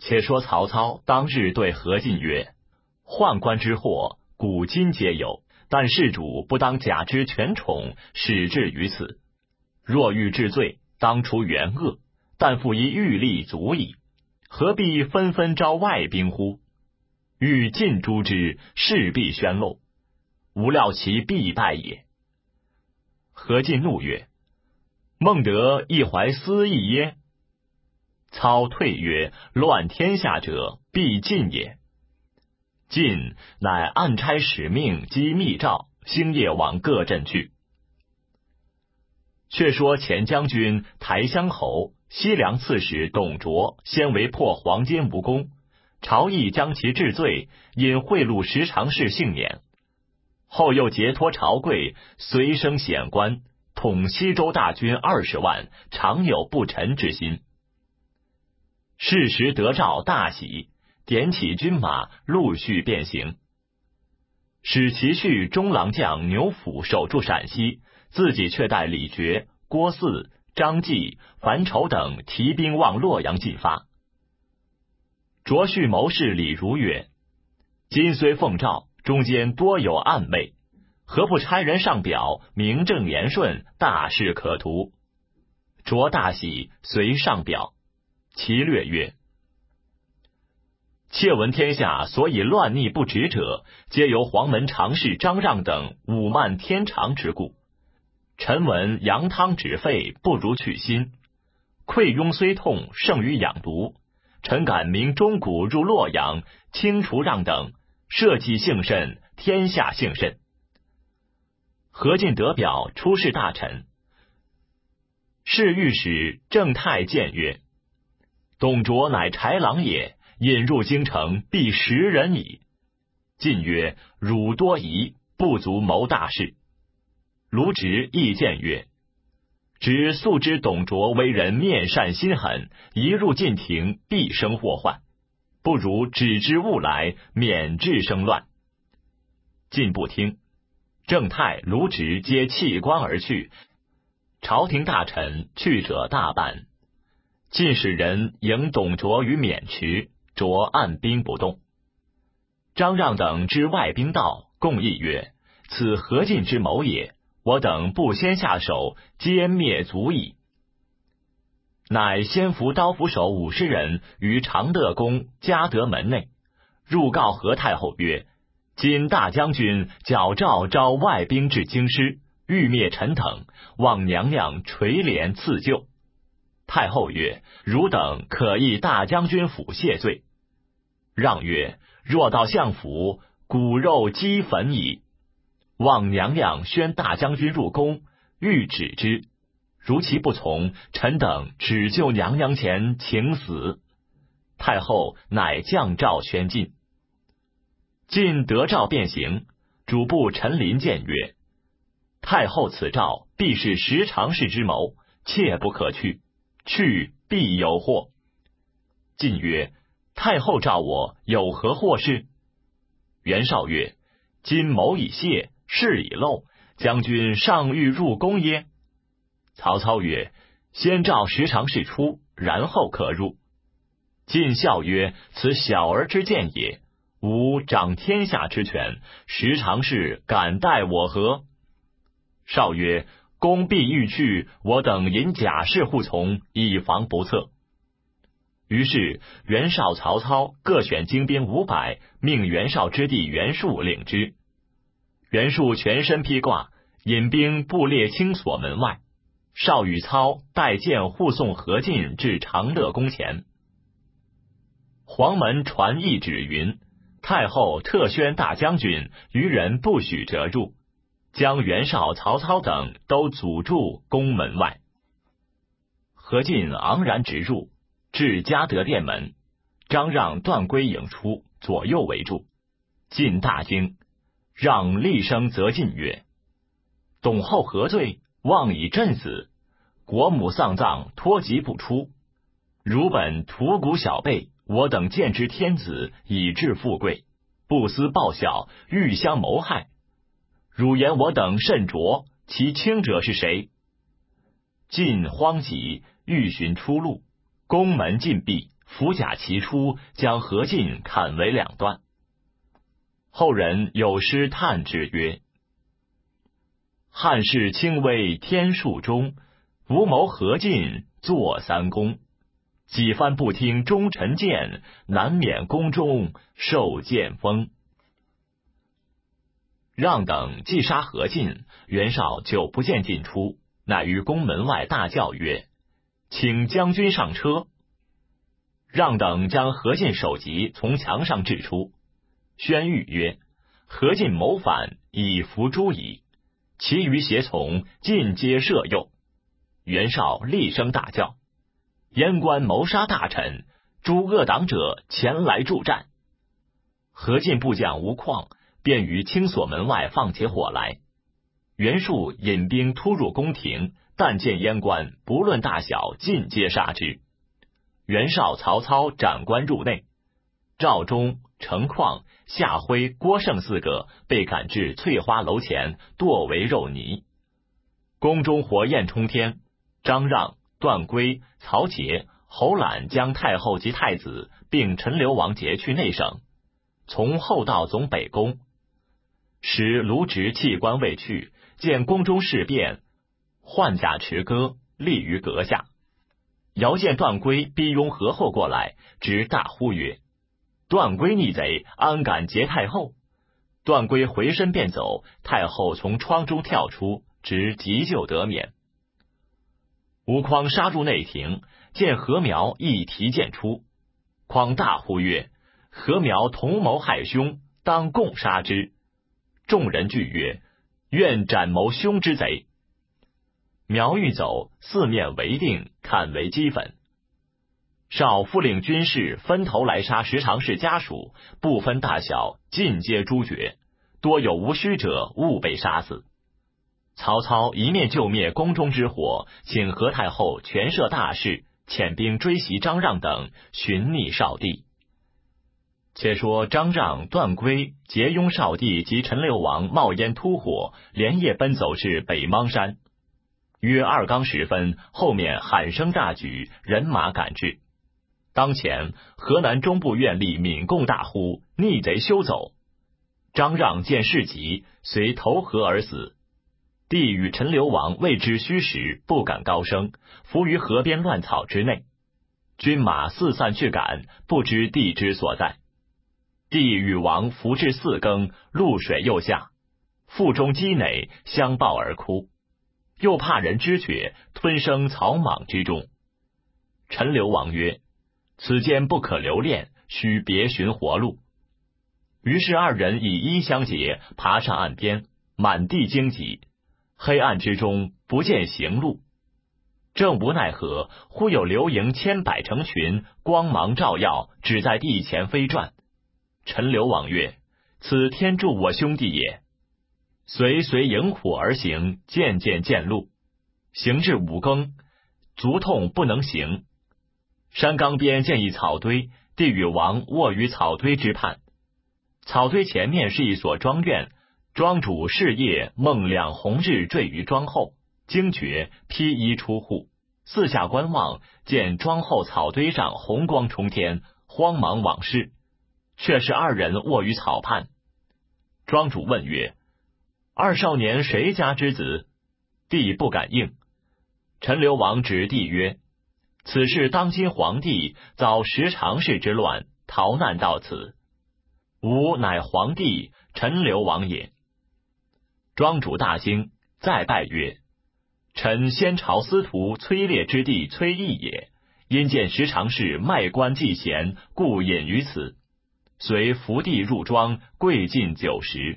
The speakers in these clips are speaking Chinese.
且说曹操当日对何进曰：宦官之祸，古今皆有，但事主不当假之权宠，使至于此。若欲治罪，当除原恶，但复一欲力足矣，何必纷纷招外兵乎？欲尽诛之，势必宣露，吾料其必败也。何进怒曰：孟德亦怀私意耶？操退曰：乱天下者，必进也。进乃暗差使命及密诏，星夜往各镇去。却说前将军台乡侯西凉刺史董卓，先为破黄巾无功，朝议将其治罪，因贿赂十常侍幸免。后又结托朝贵，随升显官，统西州大军20万，常有不臣之心。是时得诏大喜，点起军马，陆续便行。使其婿中郎将牛辅守住陕西，自己却带李傕、郭汜、张继、樊稠等提兵往洛阳进发。卓婿谋士李儒曰：今虽奉诏，中间多有暗昧，何不差人上表，名正言顺，大事可图？卓大喜，遂上表。其略曰：窃闻天下所以乱逆不止者，皆由黄门常侍张让等侮慢天常之故。臣闻羊汤止沸，不如去辛。溃痈虽痛，胜于养毒。臣敢明钟鼓入洛阳，清除让等，社稷幸甚，天下幸甚。何进得表，出示大臣。侍御史郑泰谏曰：董卓乃豺狼也，引入京城，必食人矣。进曰：汝多疑，不足谋大事。卢植亦谏曰：只素知董卓为人面善心狠，一入晋庭，必生祸患，不如止之勿来，免致生乱。进不听，郑泰、卢植皆弃官而去，朝廷大臣去者大半。进使人迎董卓于渑池，卓按兵不动。张让等知外兵到，共议曰：此何进之谋也，我等不先下手，歼灭足矣。乃先伏刀斧手50人于常德宫嘉德门内，入告何太后曰：今大将军矫诏招外兵至京师，欲灭臣等，望娘娘垂怜赐救。太后曰：汝等可诣大将军府谢罪。让曰：若到相府，骨肉积焚矣。望娘娘宣大将军入宫，欲止之。如其不从，臣等只就娘娘前请死。太后乃降诏宣进。进得诏便行，主簿陈琳谏曰：太后此诏必是十常侍之谋，切不可去，去必有祸。进曰：太后召我，有何祸事？袁绍曰：今谋已泄，事已露，将军尚欲入宫耶？曹操曰：先召十常侍出，然后可入。进笑曰：此小儿之见也，吾掌天下之权，十常侍敢待我何？绍曰：公必欲去，我等引甲士护从，以防不测。于是袁绍、曹操各选精兵500，命袁绍之弟袁术领之。袁术全身披挂，引兵布列清所门外。绍与操带剑护送何进至长乐宫前。黄门传懿旨云：太后特宣大将军，余人不许折入，将袁绍、曹操等都阻住宫门外。何进昂然直入，至嘉德殿门，张让断归迎出，左右围住。进大惊，让厉声责进曰：董后何罪？妄以朕死，国母丧葬，托疾不出。汝本屠骨小辈，我等见之天子，以致富贵，不思报效，欲相谋害。汝言我等甚浊，其轻者是谁？晋慌急，欲寻出路，宫门禁闭， 伏甲齐出，将何进砍为两段。后人有诗叹之曰：汉室轻微天数中，无谋何进作三公。几番不听忠臣谏，难免宫中受剑锋。让等既杀何进，袁绍久不见进出，乃于宫门外大叫曰：请将军上车。让等将何进首级从墙上掷出，宣谕曰：何进谋反，已伏诛矣。其余胁从尽皆赦宥。袁绍厉声大叫：燕官谋杀大臣，诸恶党者前来助战。何进部将吴旷便于青锁门外放起火来。袁术引兵突入宫廷，但见燕官不论大小，尽皆杀之。袁绍、曹操斩官入内，赵忠、程况、夏辉、郭盛四个被赶至翠花楼前，剁为肉泥。宫中火焰冲天，张让、段珪、曹节、侯览将太后及太子并陈留王劫去内省，从后道总北宫。时卢植弃官未去，见宫中事变，换甲持戈，立于阁下。遥见段珪逼拥何后过来，直大呼曰：段珪逆贼，安敢劫太后？段珪回身便走，太后从窗中跳出，直急救得免。吴匡杀入内廷，见何苗亦提剑出，匡大呼曰：何苗同谋害兄，当共杀之。众人惧曰：愿斩谋兄之贼。苗欲走，四面围定，看为齑粉。少复领军士分头来杀十常侍家属，不分大小，尽皆诛绝，多有无须者，勿被杀死。曹操一面救灭宫中之火，请何太后权摄大事，遣兵追袭张让等，寻觅少帝。且说张让、段珪劫拥少帝及陈留王冒烟突火，连夜奔走至北邙山。约2更时分，后面喊声大举，人马赶至。当前河南中部院吏闵贡大呼：逆贼休走！张让见事急，遂投河而死。帝与陈留王未知虚实，不敢高声，伏于河边乱草之内。军马四散去赶，不知帝之所在。帝与王伏至4更，露水又下，腹中积馁，相抱而哭。又怕人知觉，吞生草莽之中。陈留王曰：此间不可留恋，须别寻活路。于是2人以衣相结，爬上岸边，满地荆棘，黑暗之中不见行路。正无奈何，忽有流萤千百成群，光芒照耀，只在地前飞转。陈留王曰：此天助我兄弟也。随萤火而行，渐渐见路。行至5更，足痛不能行。山冈边见一草堆，帝与王卧于草堆之畔。草堆前面是一所庄院，庄主是夜梦两红日坠于庄后，惊觉，披衣出户，四下观望，见庄后草堆上红光冲天，慌忙往视，却是2人卧于草畔。庄主问曰：二少年谁家之子？帝不敢应。陈留王指帝曰：此事当今皇帝遭十常侍之乱，逃难到此，吾乃皇帝陈留王也。庄主大惊，再拜曰：臣先朝司徒崔烈之弟崔毅也，因见十常侍卖官祭贤，故隐于此，随伏帝入庄，跪尽酒食。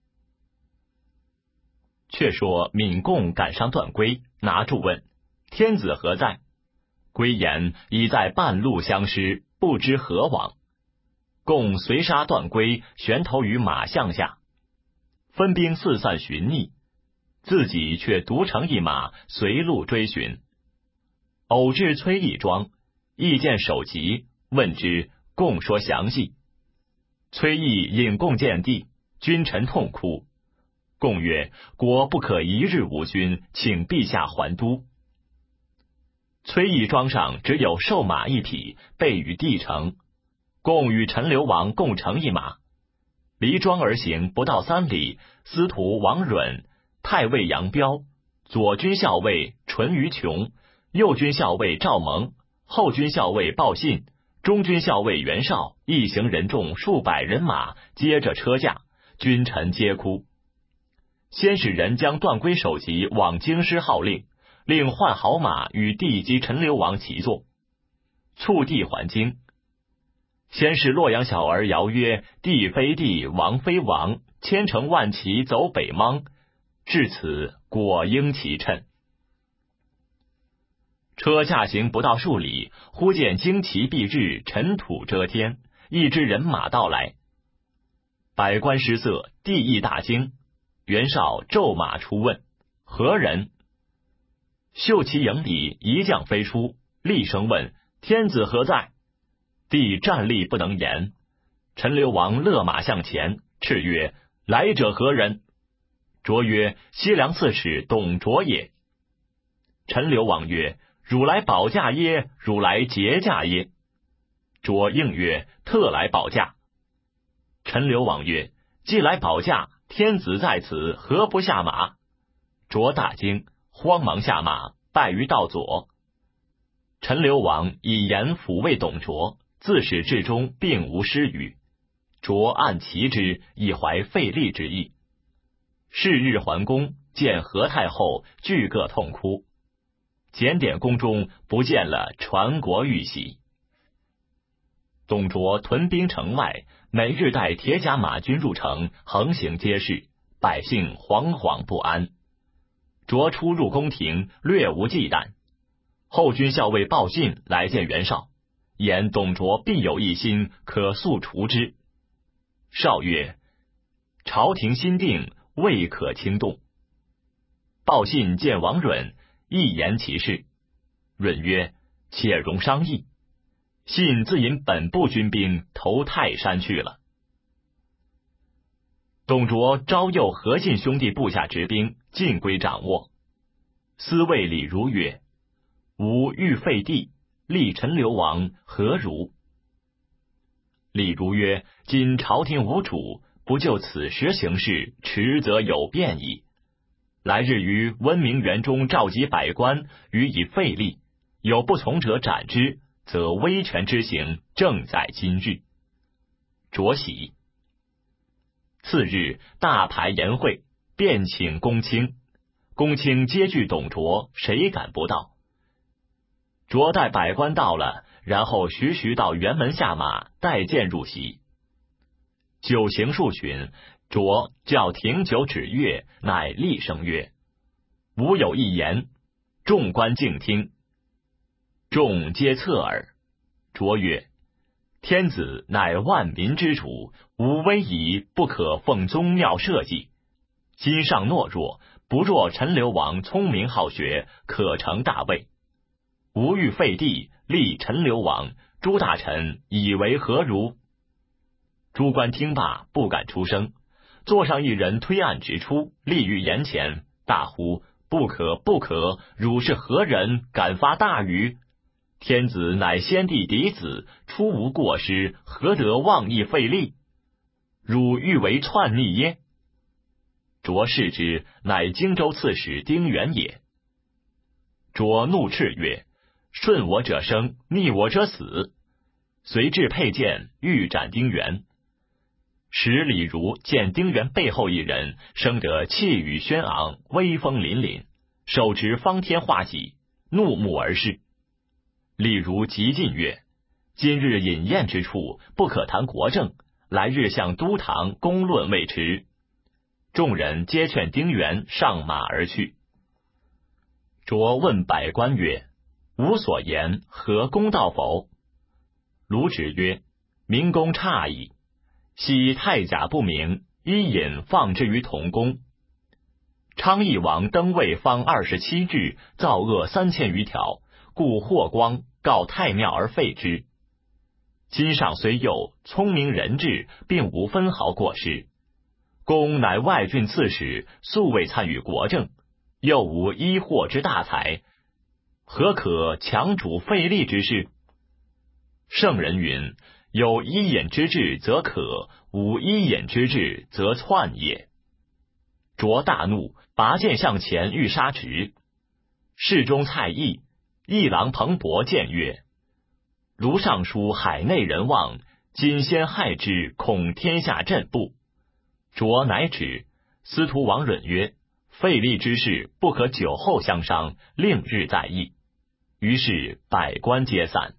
却说闵贡赶上段珪，拿住问：天子何在？珪言已在半路相失，不知何往。贡随杀段珪，悬头于马项下，分兵四散寻觅，自己却独乘一马，随路追寻。偶至崔毅庄，亦见首级，问之，贡说详细。崔毅引贡见帝，君臣痛哭。贡曰：国不可一日无君，请陛下还都。 崔义庄上只有瘦马1匹，备与帝乘，共与陈留王共乘1马。离庄而行不到3里，司徒王允、太尉杨彪、左军校尉淳于琼、右军校尉赵蒙、后军校尉鲍信、中军校尉袁绍一行人众数百人马，接着车驾，君臣皆哭。先使人将段珪首级往京师号令，令换好马与帝及陈留王齐坐，促帝还京。先是洛阳小儿谣曰：帝非帝，王非王，千乘万骑走北邙。至此果应其称。车驾行不到数里，忽见旌旗蔽日，尘土遮天，一支人马到来。百官失色，帝亦大惊。袁绍骤马出问：何人？秀旗营里一将飞出，厉声问：天子何在？帝站立不能言。陈留王勒马向前，叱曰：来者何人？卓曰：西凉刺史董卓也。陈留王曰：汝来保驾耶？汝来劫驾耶？卓应曰：特来保驾。陈留王曰：既来保驾，天子在此，何不下马？卓大惊，慌忙下马，拜于道左。陈留王以言抚慰董卓，自始至终并无失语。卓暗奇之，以怀费力之意。是日还宫，见何太后，俱各痛哭。检点宫中不见了传国玉玺。董卓屯兵城外，每日带铁甲马军入城，横行街市，百姓惶惶不安。卓出入宫廷，略无忌惮。后军校尉鲍信来见袁绍，言董卓必有一心，可速除之。绍曰：朝廷心定，未可轻动。鲍信见王允，一言其事。允曰：且容商议。信自引本部军兵投泰山去了。董卓招诱何进兄弟部下执兵，尽归掌握。司卫李儒曰：吾欲废帝，立陈留王，何如？李儒曰：今朝廷无主，不就此时行事，迟则有变矣。来日于温明园中召集百官，予以废立，有不从者斩之，则威权之行正在今日。卓喜。次日大排筵会，便请公卿。公卿皆惧董卓，谁敢不到？卓待百官到了，然后徐徐到辕门下马，带剑入席。酒行数巡，卓叫停酒止乐，乃厉声曰：吾有一言，众官静听。众皆侧耳。卓曰：天子乃万民之主，吾威仪不可奉宗庙社稷。今上懦弱，不若陈留王聪明好学，可成大位。吾欲废帝，立陈留王，诸大臣以为何如？诸官听罢，不敢出声。座上一人推案直出，立于檐前，大呼：不可不可！汝是何人，敢发大语？天子乃先帝嫡子，出无过失，何得妄议废立？汝欲为篡逆耶？卓视之，乃荆州刺史丁原也。卓怒斥曰：顺我者生，逆我者死。随至佩剑，欲斩丁原。时李儒见丁原背后一人，生得气宇轩昂，威风凛凛，手执方天画戟，怒目而视。李儒急进曰：今日饮宴之处，不可谈国政，来日向都堂公论未迟。众人皆劝丁原上马而去。卓问百官曰：吾所言何公道否？卢止曰：明公诧矣。昔太甲不明，伊尹放之于同宫。昌邑王登位方27日，造恶3000余条，故霍光告太庙而废之。今上虽幼，聪明仁智，并无分毫过失。公乃外郡刺史，素未参与国政，又无医祸之大才， 何可强主废立之事？圣人云：有一隐之志则可，无一隐之志则篡也。卓大怒，拔剑向前欲杀直。侍中蔡邕、议郎彭伯谏曰：卢尚书海内人望，今先害之，恐天下震怖。卓乃止。司徒王允曰：废立之事，不可久后相商，令日再议。于是百官皆散。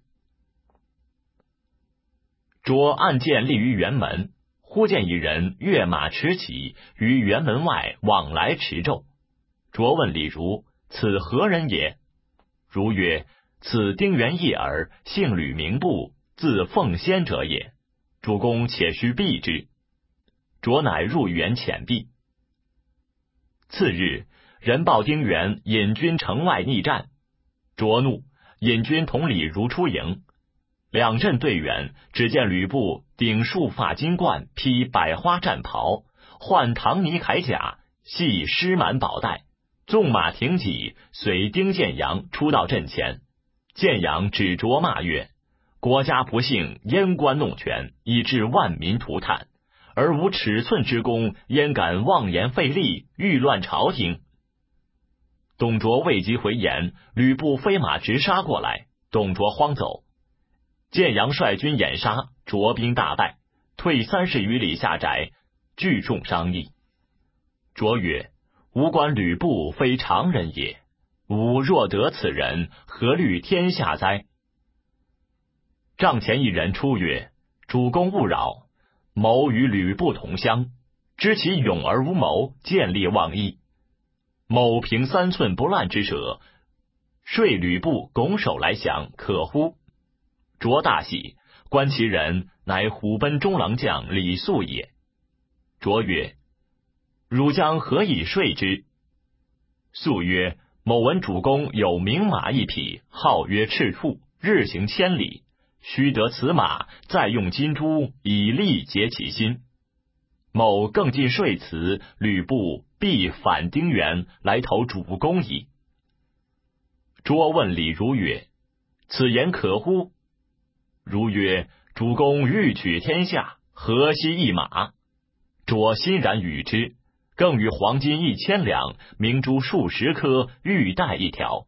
卓按剑立于辕门，忽见一人跃马持戟，于辕门外往来持咒。卓问李儒：此何人也？儒曰：此丁原义耳，姓吕，名布，字奉先者也。主公且须避之。卓乃入园遣避。次日，人报丁原引军城外逆战。卓怒，引军同李儒出营。两阵对远，只见吕布顶束发金冠，披百花战袍，换唐泥铠甲，系狮满宝带，纵马挺戟，随丁建阳出到阵前。建阳指卓骂曰：国家不幸，阉官弄权，以致万民涂炭，而无尺寸之功，焉敢妄言废立，欲乱朝廷？董卓未及回言，吕布飞马直杀过来，董卓慌走。建阳率军掩杀，卓兵大败，退30余里下宅，聚众商议。卓曰：吾观吕布非常人也，吾若得此人，何虑天下哉？帐前一人出曰：主公勿扰，某与吕布同乡，知其勇而无谋，见利忘义。某凭3寸不烂之舌，说吕布拱手来降，可乎？卓大喜，观其人乃虎贲中郎将李肃也。卓曰：汝将何以说之？肃曰：某闻主公有名马1匹，号曰赤兔，日行千里，须得此马，再用金珠以力结其心。某更尽说辞，吕布必反丁原，来投主公矣。卓问李儒曰：此言可乎？儒曰：主公欲取天下，何惜一马？卓欣然与之，更与黄金1000两，明珠数十颗，玉带1条。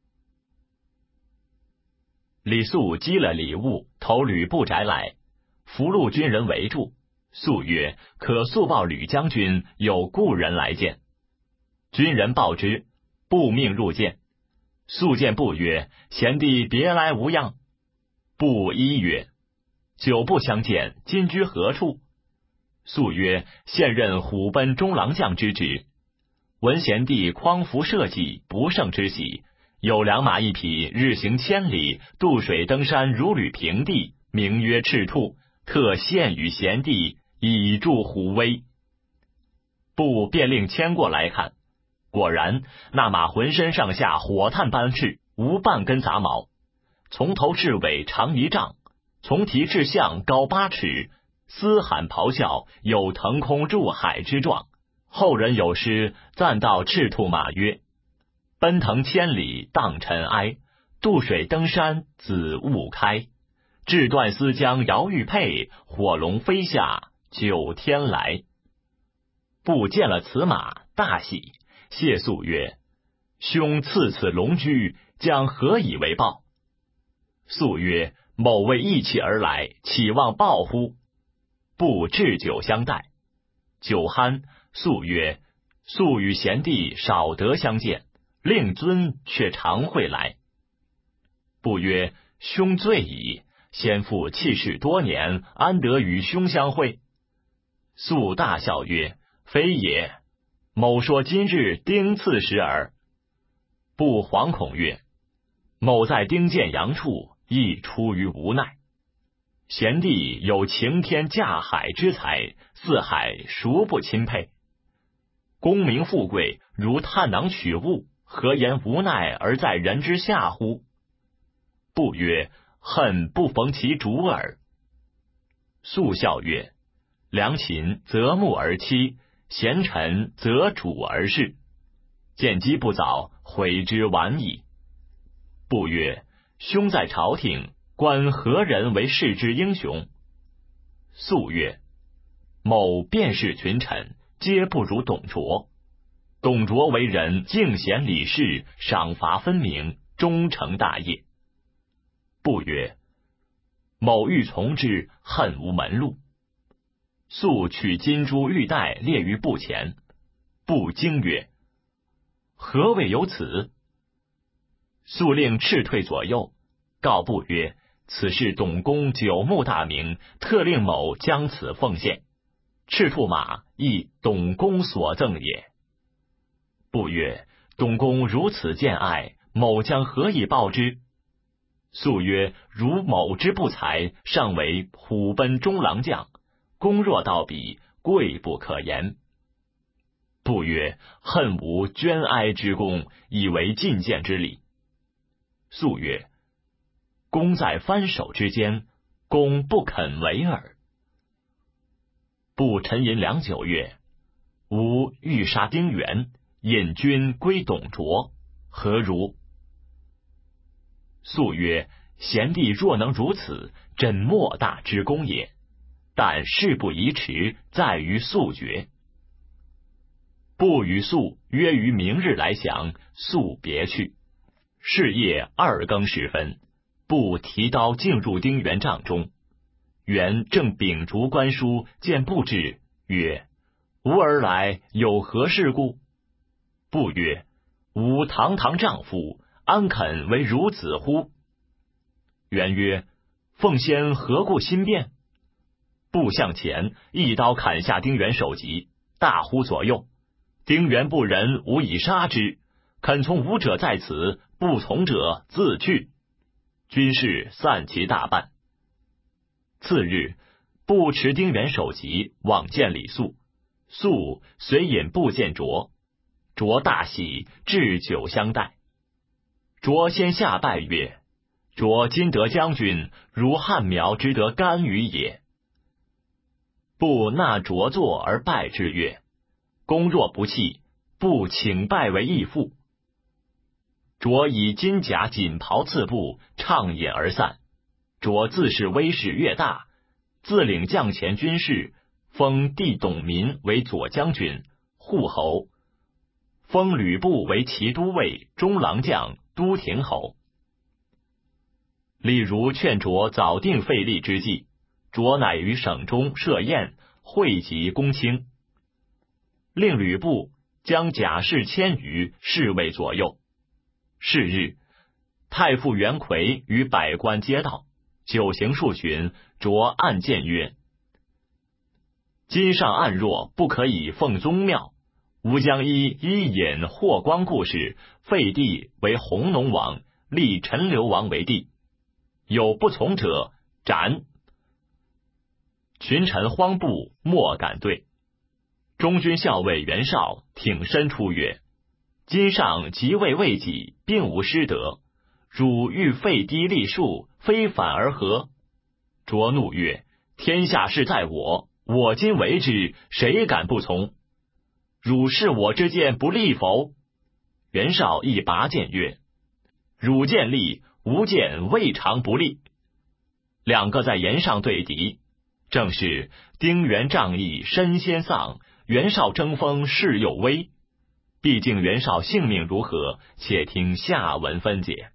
李肃积了礼物，投吕布宅来，俘虏军人围住。肃曰：可速报吕将军，有故人来见。军人报之，布命入见。肃见布曰：贤弟别来无恙？布依曰：久不相见，今居何处？肃曰：现任虎贲中郎将之职。闻贤弟匡扶社稷，不胜之喜，有良马1匹，日行千里，渡水登山，如履平地，名曰赤兔，特献与贤弟，以助虎威。布便令牵过来看，果然那马浑身上下火炭般赤，无半根杂毛，从头至尾长1丈，从蹄至项高8尺，嘶喊咆哮，有腾空入海之状。后人有诗赞道赤兔马曰：奔腾千里荡尘埃，渡水登山紫雾开。志断丝将摇玉佩，火龙飞下9天来。布见了此马，大喜，谢肃曰：兄赐此龙驹，将何以为报？肃曰：某为义气而来，岂望报乎？布置酒相待。酒酣，肃曰：肃与贤弟少得相见，令尊却常会来。布曰：兄醉矣，先父弃世多年，安得与兄相会？肃大笑曰：非也，某说今日丁巳时耳。布惶恐曰：某在丁建阳处，亦出于无奈。贤弟有擎天架海之才，四海孰不钦佩？功名富贵如探囊取物，何言无奈而在人之下乎？布曰：恨不逢其主耳。肃笑曰：良禽择木而栖，贤臣择主而事。见机不早，悔之晚矣。 不曰：兄在朝廷，观何人为世之英雄？肃曰：某便是群臣，皆不如董卓。董卓为人敬贤礼士，赏罚分明，终成大业。不曰：某欲从之，恨无门路。肃取金珠玉带列于布前，不惊曰：何谓有此？肃令斥退左右，告不曰：此事董公久慕大名，特令某将此奉献。赤兔马亦董公所赠也。不曰：董公如此见爱，某将何以报之？肃曰：如某之不才，尚为虎贲中郎将，公若到彼，贵不可言。不曰：恨无捐哀之功，以为进谏之礼。肃曰：公在藩守之间，公不肯为耳。不沉吟良久曰：吾欲杀丁原，引军归董卓，何如？肃曰：贤弟若能如此，真莫大之功也。但事不宜迟，在于速决。不与肃约于明日来降，肃别去。是夜2更时分，不提刀进入丁原帐中。原正秉烛观书，见不至，曰：吾儿来有何事故？不曰：吾堂堂丈夫，安肯为孺子乎？原曰：奉先何故心变？不向前，一刀砍下丁原首级，大呼左右：丁原不仁，吾以杀之。肯从吾者在此，不从者自去。军士散其大半。次日，不持丁原首级，往见李肃。肃随引部见卓，卓大喜，置酒相待。卓先下拜曰：卓今得将军，如汉苗之得甘雨也。不纳卓坐而拜之曰：公若不弃，不请拜为义父。卓以金甲锦袍赐布，畅饮而散。卓自是威势越大，自领将前军事，封弟董民为左将军、护侯，封吕布为骑都尉、中郎将、都亭侯。李儒劝卓早定废立之计，卓乃于省中设宴，汇集公卿，令吕布将甲士1000余侍卫左右。是日，太傅袁奎与百官皆到，酒行数巡，卓暗谏曰：今上暗弱，不可以奉宗庙，吾将依尹霍光故事，废帝为弘农王，立陈留王为帝，有不从者，斩。群臣慌怖，莫敢对。中军校尉袁绍挺身出曰：今上即位未己，并无失德，汝欲废嫡立庶，非反而何？卓怒曰：天下事在我，我今为之，谁敢不从？汝视我之见不利否？袁绍亦拔剑曰：汝见利，吾见未尝不利。两个在言上对敌，正是丁原仗义身先丧，袁绍争锋势又危。毕竟袁绍性命如何，且听下文分解。